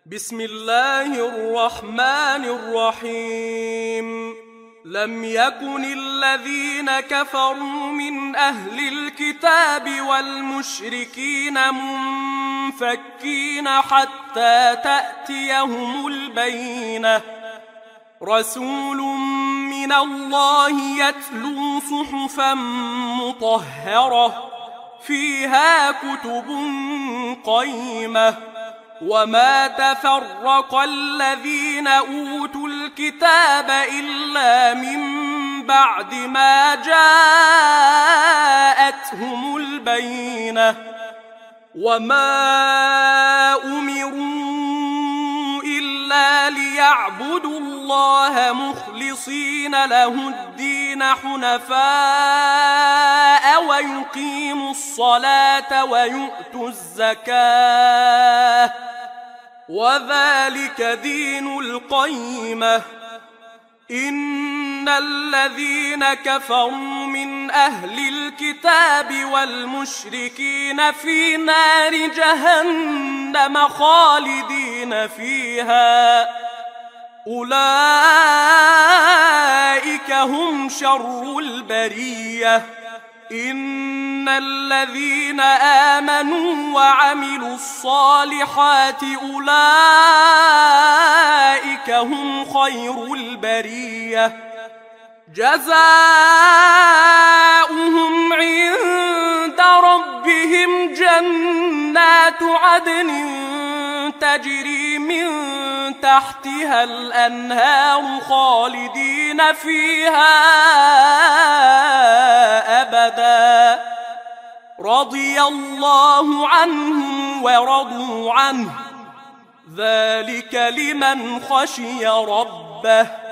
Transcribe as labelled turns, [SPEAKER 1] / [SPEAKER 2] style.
[SPEAKER 1] بسم الله الرحمن الرحيم. لم يكن الذين كفروا من أهل الكتاب والمشركين منفكين حتى تأتيهم البينة. رسول من الله يتلو صحفا مطهرة فيها كتب قيمة. وما تفرق الذين أوتوا الكتاب إلا من بعد ما جاءتهم البينة. وما أمروا إلا ليعبدوا الله مخلصين له الدين حنفاء ويقيموا الصلاة ويؤتوا الزكاة وذلك دين القيمة. إن الذين كفروا من أهل الكتاب والمشركين في نار جهنم خالدين فيها أولئك هم شر البرية. إن الذين آمنوا وعملوا الصالحات أولئك هم خير البرية. جزاؤهم عند ربهم جنات عدن تجري من تحتها الأنهار خالدين فيها أبدا. رضي الله عنهم ورضوا عنه ذلك لمن خشي ربه.